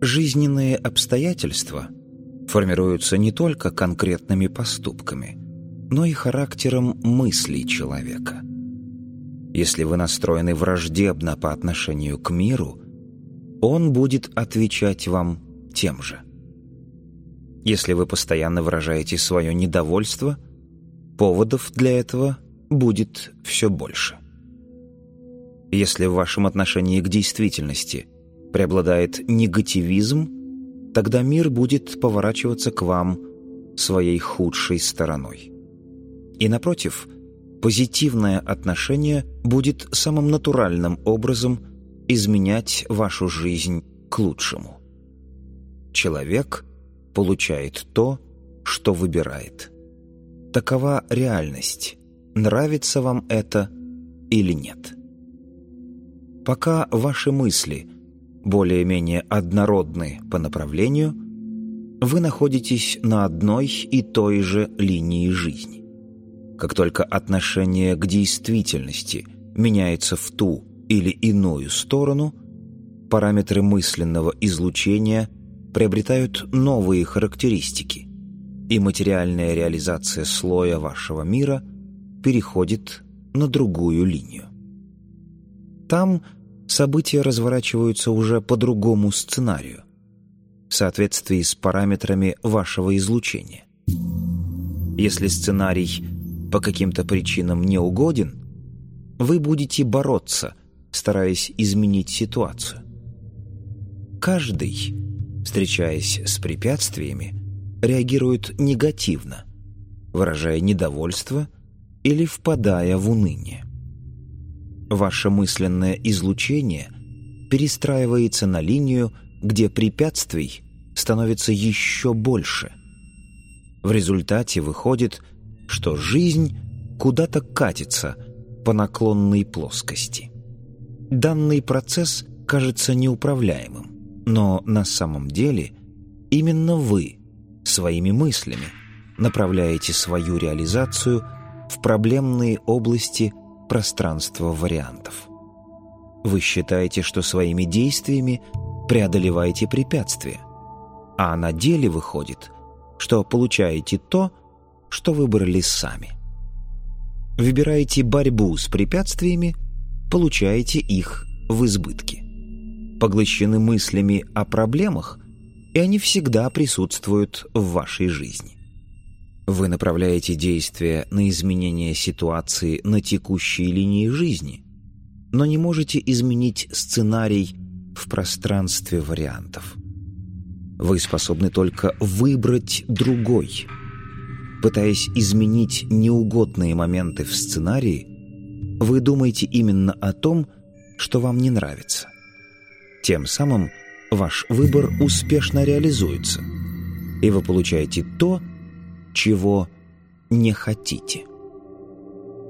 Жизненные обстоятельства формируются не только конкретными поступками, но и характером мыслей человека. Если вы настроены враждебно по отношению к миру, он будет отвечать вам тем же. Если вы постоянно выражаете свое недовольство, поводов для этого будет все больше. Если в вашем отношении к действительности преобладает негативизм, тогда мир будет поворачиваться к вам своей худшей стороной. И напротив, позитивное отношение будет самым натуральным образом изменять вашу жизнь к лучшему. Человек получает то, что выбирает. Такова реальность. Нравится вам это или нет? Пока ваши мысли более-менее однородны по направлению, вы находитесь на одной и той же линии жизни. Как только отношение к действительности меняется в ту или иную сторону, параметры мысленного излучения приобретают новые характеристики, и материальная реализация слоя вашего мира переходит на другую линию. Там события разворачиваются уже по другому сценарию, в соответствии с параметрами вашего излучения. Если сценарий по каким-то причинам не угоден, вы будете бороться, стараясь изменить ситуацию. Каждый, встречаясь с препятствиями, реагирует негативно, выражая недовольство или впадая в уныние. Ваше мысленное излучение перестраивается на линию, где препятствий становится еще больше. В результате выходит, что жизнь куда-то катится по наклонной плоскости. Данный процесс кажется неуправляемым, но на самом деле именно вы своими мыслями направляете свою реализацию в проблемные области пространства вариантов. Вы считаете, что своими действиями преодолеваете препятствия, а на деле выходит, что получаете то, что выбрали сами. Выбираете борьбу с препятствиями, получаете их в избытке. Поглощены мыслями о проблемах, и они всегда присутствуют в вашей жизни. Вы направляете действия на изменение ситуации на текущей линии жизни, но не можете изменить сценарий в пространстве вариантов. Вы способны только выбрать другой. Пытаясь изменить неугодные моменты в сценарии, вы думаете именно о том, что вам не нравится. Тем самым ваш выбор успешно реализуется, и вы получаете то, чего не хотите.